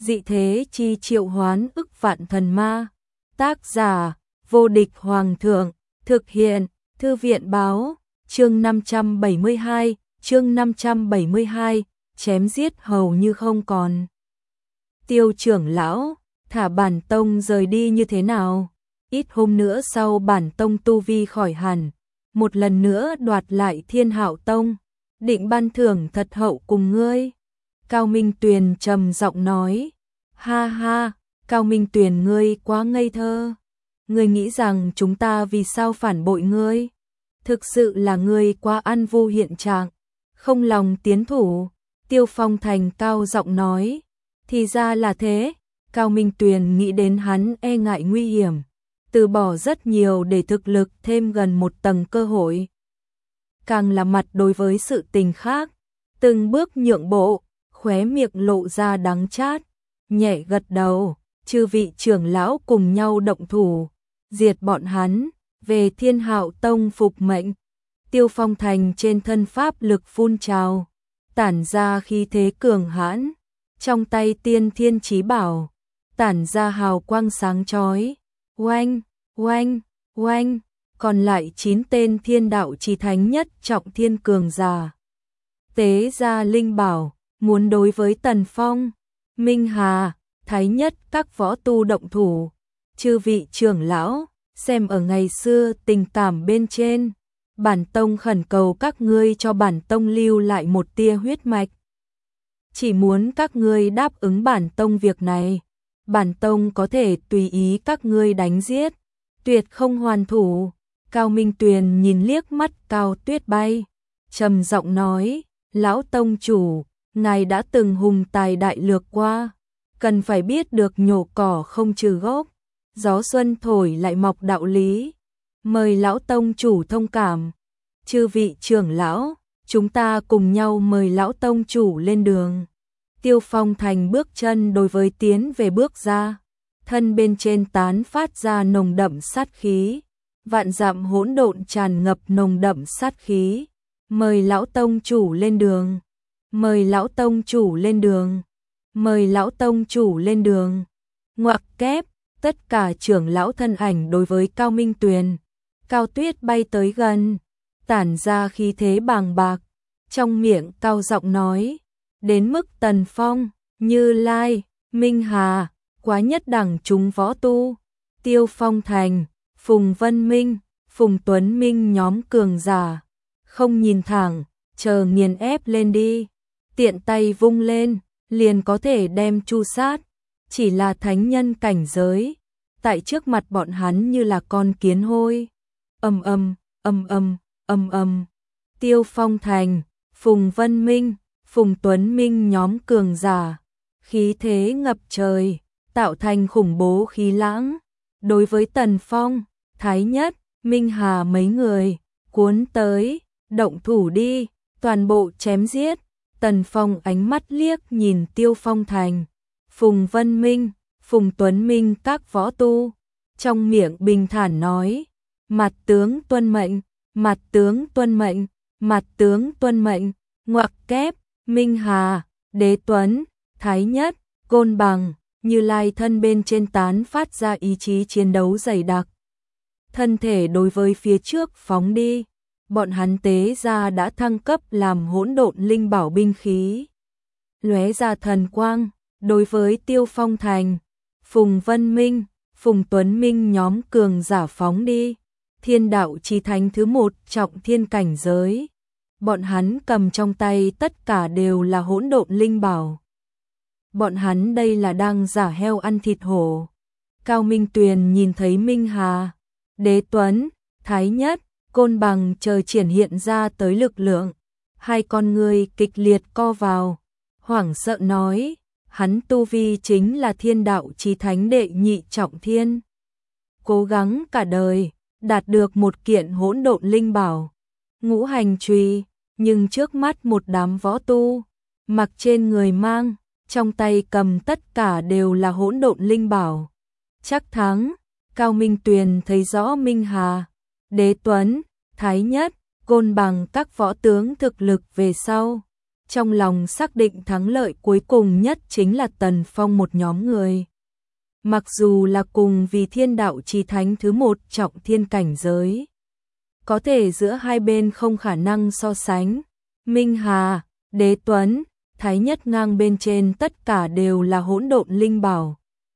dị thế chi triệu hoán ức vạn thần ma. Tác giả, vô địch hoàng thượng, thực hiện, thư viện báo, chương 572, chém giết hầu như không còn. Tiêu trưởng lão, thả bản tông rời đi như thế nào? Ít hôm nữa sau bản tông tu vi khỏi hẳn, một lần nữa đoạt lại Thiên Hạo Tông, định ban thưởng thật hậu cùng ngươi. Cao Minh Tuyền trầm giọng nói, ha ha, Cao Minh Tuyền ngươi quá ngây thơ. Ngươi nghĩ rằng chúng ta vì sao phản bội ngươi? Thực sự là ngươi quá ăn vu hiện trạng, không lòng tiến thủ. Tiêu Phong Thành cao giọng nói, thì ra là thế. Cao Minh Tuyền nghĩ đến hắn e ngại nguy hiểm, từ bỏ rất nhiều để thực lực thêm gần một tầng cơ hội. Càng là mặt đối với sự tình khác, từng bước nhượng bộ, khóe miệng lộ ra đắng chát, nhẹ gật đầu, chư vị trưởng lão cùng nhau động thủ, diệt bọn hắn, về Thiên Hạo Tông phục mệnh. Tiêu Phong Thành trên thân pháp lực phun trào, tản ra khí thế cường hãn, trong tay Tiên Thiên Chí Bảo, tản ra hào quang sáng chói, oanh, oanh, oanh, còn lại 9 tên thiên đạo chí thánh nhất trọng thiên cường giả. Tế ra linh bảo, muốn đối với Tần Phong, Minh Hà, Thái Nhất các võ tu động thủ. Chư vị trưởng lão, xem ở ngày xưa tình cảm bên trên, bản tông khẩn cầu các ngươi cho bản tông lưu lại một tia huyết mạch. Chỉ muốn các ngươi đáp ứng bản tông việc này, bản tông có thể tùy ý các ngươi đánh giết, tuyệt không hoàn thủ. Cao Minh Tuyền nhìn liếc mắt Cao Tuyết Bay, trầm giọng nói, lão tông chủ, ngài đã từng hùng tài đại lược qua, cần phải biết được nhổ cỏ không trừ gốc, gió xuân thổi lại mọc đạo lý, mời lão tông chủ thông cảm. Chư vị trưởng lão, chúng ta cùng nhau mời lão tông chủ lên đường. Tiêu Phong Thành bước chân đối với tiến về bước ra, thân bên trên tán phát ra nồng đậm sát khí, vạn dặm hỗn độn tràn ngập nồng đậm sát khí. Mời lão tông chủ lên đường, mời lão tông chủ lên đường, mời lão tông chủ lên đường. Ngoặc kép, tất cả trưởng lão thân ảnh đối với Cao Minh Tuyền, Cao Tuyết Bay tới gần, tản ra khí thế bàng bạc, trong miệng cao giọng nói, đến mức Tần Phong, Như Lai, Minh Hà, quá nhất đẳng chúng võ tu, Tiêu Phong Thành, Phùng Vân Minh, Phùng Tuấn Minh nhóm cường giả, không nhìn thẳng, chờ nghiền ép lên đi, tiện tay vung lên, liền có thể đem chu sát, chỉ là thánh nhân cảnh giới, tại trước mặt bọn hắn như là con kiến hôi. Ầm ầm, ầm ầm, ầm ầm. Tiêu Phong Thành, Phùng Vân Minh, Phùng Tuấn Minh nhóm cường giả, khí thế ngập trời, tạo thành khủng bố khí lãng, đối với Tần Phong, Thái Nhất, Minh Hà mấy người, cuốn tới, động thủ đi, toàn bộ chém giết. Tần Phong ánh mắt liếc nhìn Tiêu Phong Thành, Phùng Vân Minh, Phùng Tuấn Minh các võ tu, trong miệng bình thản nói, mặt tướng tuân mệnh, mặt tướng tuân mệnh, mặt tướng tuân mệnh. Ngoặc kép, Minh Hà, Đế Tuấn, Thái Nhất, Côn Bằng, Như Lai thân bên trên tán phát ra ý chí chiến đấu dày đặc, thân thể đối với phía trước phóng đi. Bọn hắn tế ra đã thăng cấp làm hỗn độn linh bảo binh khí, lóe ra thần quang, đối với Tiêu Phong Thành, Phùng Vân Minh, Phùng Tuấn Minh nhóm cường giả phóng đi. Thiên đạo chí thánh thứ 1 trọng thiên cảnh giới, bọn hắn cầm trong tay tất cả đều là hỗn độn linh bảo. Bọn hắn đây là đang giả heo ăn thịt hổ. Cao Minh Tuyền nhìn thấy Minh Hà, Đế Tuấn, Thái Nhất, Côn Bằng trời triển hiện ra tới lực lượng, hai con người kịch liệt co vào, hoảng sợ nói, hắn tu vi chính là thiên đạo chí thánh đệ nhị trọng thiên. Cố gắng cả đời, đạt được một kiện hỗn độn linh bảo, ngũ hành chùy, nhưng trước mắt một đám võ tu, mặc trên người mang, trong tay cầm tất cả đều là hỗn độn linh bảo. Chắc thắng. Cao Minh Tuyền thấy rõ Minh Hà, Đế Tuấn, Thái Nhất, Côn Bằng các võ tướng thực lực về sau, trong lòng xác định thắng lợi cuối cùng nhất chính là Tần Phong một nhóm người. Mặc dù là cùng vì thiên đạo chí thánh thứ 1 trọng thiên cảnh giới, có thể giữa hai bên không khả năng so sánh. Minh Hà, Đế Tuấn, Thái Nhất Ngang bên trên tất cả đều là hỗn độn linh bảo.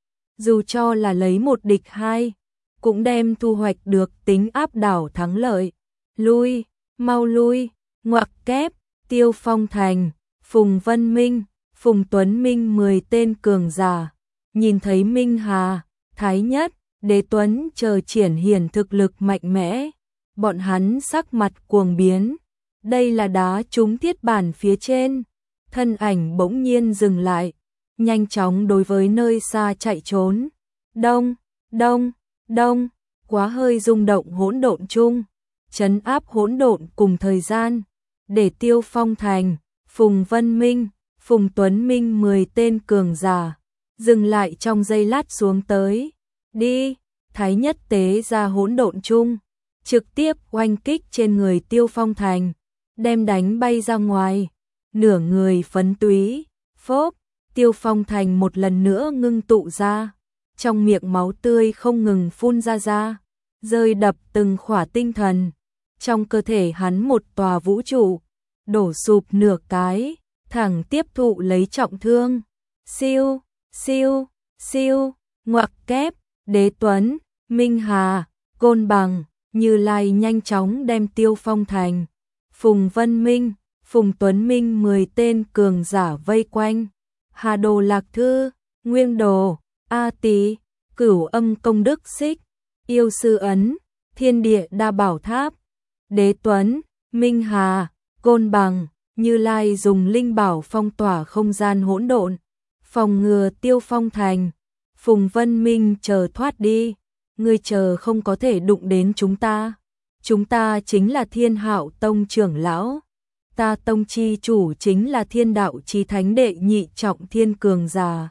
Dù cho là lấy 1 địch 2, cũng đem thu hoạch được tính áp đảo thắng lợi. Lui, mau lui, ngoặc kép, Tiêu Phong Thành, Phùng Vân Minh, Phùng Tuấn Minh 10 tên cường giả. Nhìn thấy Minh Hà, Thái Nhất, Đế Tuấn chờ triển hiển thực lực mạnh mẽ, bọn hắn sắc mặt cuồng biến. Đây là đá trúng thiết bản phía trên, thân ảnh bỗng nhiên dừng lại, nhanh chóng đối với nơi xa chạy trốn. Đông, đông, đông, quá hơi rung động hỗn độn chung, trấn áp hỗn độn cùng thời gian, để Tiêu Phong Thành, Phùng Vân Minh, Phùng Tuấn Minh 10 tên cường giả dừng lại trong giây lát xuống tới. Đi, Thái Nhất tế ra hỗn độn chung, trực tiếp oanh kích trên người Tiêu Phong Thành, đem đánh bay ra ngoài, nửa người phấn túy, phốp, Tiêu Phong Thành một lần nữa ngưng tụ ra, trong miệng máu tươi không ngừng phun ra, rơi đập từng khỏa tinh thần, trong cơ thể hắn một tòa vũ trụ, đổ sụp nửa cái, thẳng tiếp thụ lấy trọng thương. Siêu, siêu, siêu, ngoặc kép, Đế Tuấn, Minh Hà, Côn Bằng, Như Lai nhanh chóng đem Tiêu Phong Thành, Phùng Vân Minh, Phùng Tuấn Minh 10 tên cường giả vây quanh. Hà Đồ Lạc Thư, Nguyên Đồ, A Tý, Cửu Âm Công Đức Xích, Yêu Sư Ấn, Thiên Địa Đa Bảo Tháp. Đế Tuấn, Minh Hà, Côn Bằng, Như Lai dùng linh bảo phong tỏa không gian hỗn độn, phòng ngừa Tiêu Phong Thành. Phùng Vân Minh chờ thoát đi, ngươi chờ không có thể đụng đến chúng ta. Chúng ta chính là Thiên Hạo Tông trưởng lão, ta tông chi chủ chính là Thiên Đạo Chí Thánh đệ nhị trọng thiên cường giả.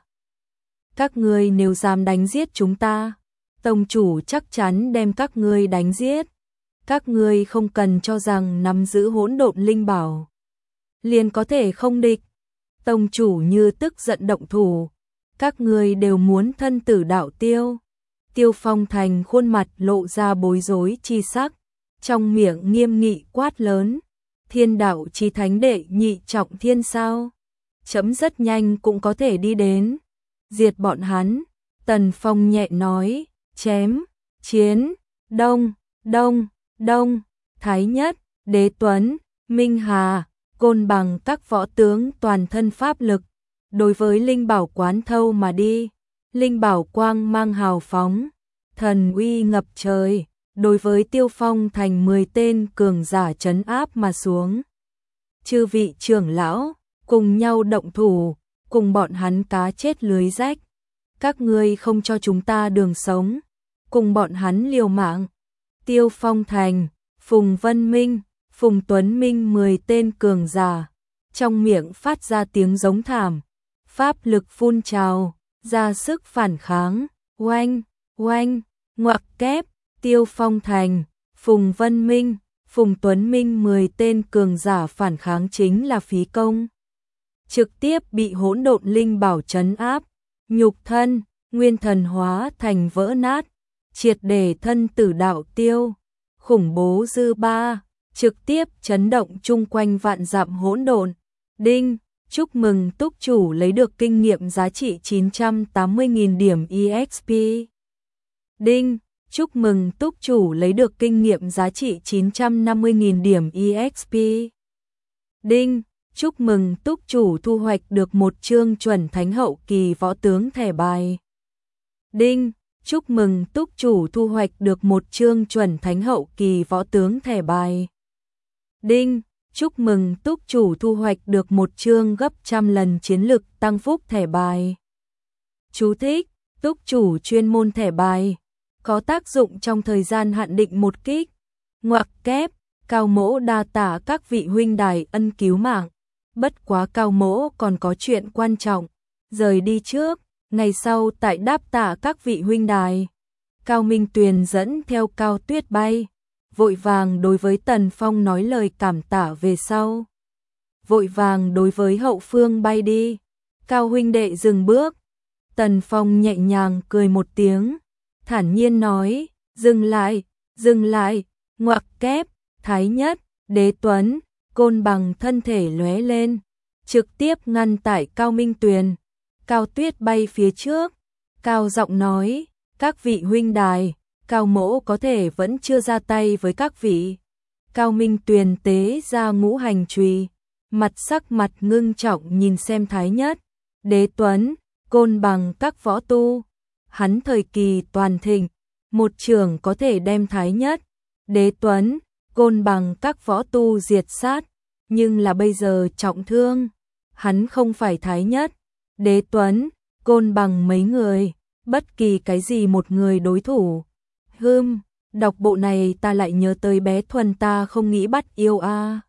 Các ngươi nếu dám đánh giết chúng ta, tông chủ chắc chắn đem các ngươi đánh giết. Các ngươi không cần cho rằng nắm giữ hỗn độn linh bảo liền có thể không địch. Tông chủ như tức giận động thủ, các ngươi đều muốn thân tử đạo tiêu. Tiêu Phong Thành khuôn mặt lộ ra bối rối chi sắc, trong miệng nghiêm nghị quát lớn, Thiên Đạo Chí Thánh đệ nhị trọng thiên sao? Chấm rất nhanh cũng có thể đi đến, diệt bọn hắn. Tần Phong nhẹ nói, chém, chiến, đông, đông, đông, Thái Nhất, Đế Tuấn, Minh Hà, Côn Bằng các võ tướng toàn thân pháp lực, đối với linh bảo quán thâu mà đi. Linh bảo quang mang hào phóng, thần uy ngập trời, đối với Tiêu Phong Thành 10 tên cường giả trấn áp mà xuống. Chư vị trưởng lão, cùng nhau động thủ, cùng bọn hắn cá chết lưới rách. Các ngươi không cho chúng ta đường sống, cùng bọn hắn liều mạng. Tiêu Phong Thành, Phùng Vân Minh, Phùng Tuấn Minh 10 tên cường giả, trong miệng phát ra tiếng giống thảm, pháp lực phun trào, ra sức phản kháng. Oanh, oanh, ngoặc kép, Tiêu Phong Thành, Phùng Vân Minh, Phùng Tuấn Minh 10 tên cường giả phản kháng chính là phí công. Trực tiếp bị hỗn độn linh bảo trấn áp, nhục thân, nguyên thần hóa thành vỡ nát, triệt để thân tử đạo tiêu. Khủng bố dư ba, trực tiếp chấn động chung quanh vạn dặm hỗn độn. Đinh, chúc mừng túc chủ lấy được kinh nghiệm giá trị 980.000 điểm EXP. Đinh, chúc mừng túc chủ lấy được kinh nghiệm giá trị 950.000 điểm EXP. Đinh, chúc mừng túc chủ thu hoạch được một chương chuẩn thánh hậu kỳ võ tướng thẻ bài. Đinh, chúc mừng túc chủ thu hoạch được một chương chuẩn thánh hậu kỳ võ tướng thẻ bài. Đinh, chúc mừng túc chủ thu hoạch được một chương gấp trăm lần chiến lực tăng phúc thẻ bài. Chú thích, túc chủ chuyên môn thẻ bài, có tác dụng trong thời gian hạn định một kích. Ngoặc kép, Cao Mỗ đa tạ các vị huynh đài ân cứu mạng. Bất quá Cao Mỗ còn có chuyện quan trọng, rời đi trước, ngày sau tại đáp tạ các vị huynh đài. Cao Minh Tuyền dẫn theo Cao Tuyết bay, vội vàng đối với Tần Phong nói lời cảm tạ về sau. vội vàng đối với hậu phương bay đi. Cao huynh đệ dừng bước. Tần Phong nhẹ nhàng cười một tiếng, thản nhiên nói, dừng lại, ngoặc kép, Thái Nhất, Đế Tuấn, Côn Bằng thân thể lóe lên, trực tiếp ngăn tại Cao Minh Tuyền. Cao Tuyết bay phía trước, cao giọng nói, các vị huynh đài, Cao mỗ có thể vẫn chưa ra tay với các vị. Cao Minh Tuyền tế ra ngũ hành chùy, sắc mặt ngưng trọng nhìn xem Thái Nhất, Đế Tuấn, Côn Bằng các võ tu. Hắn thời kỳ toàn thịnh, một trường có thể đem Thái Nhất, Đế Tuấn, Côn Bằng các võ tu diệt sát, nhưng là bây giờ trọng thương. Hắn không phải Thái Nhất, Đế Tuấn, Côn Bằng mấy người, bất kỳ cái gì một người đối thủ. Đọc bộ này ta lại nhớ tới bé Thuần ta không nghĩ bắt yêu a.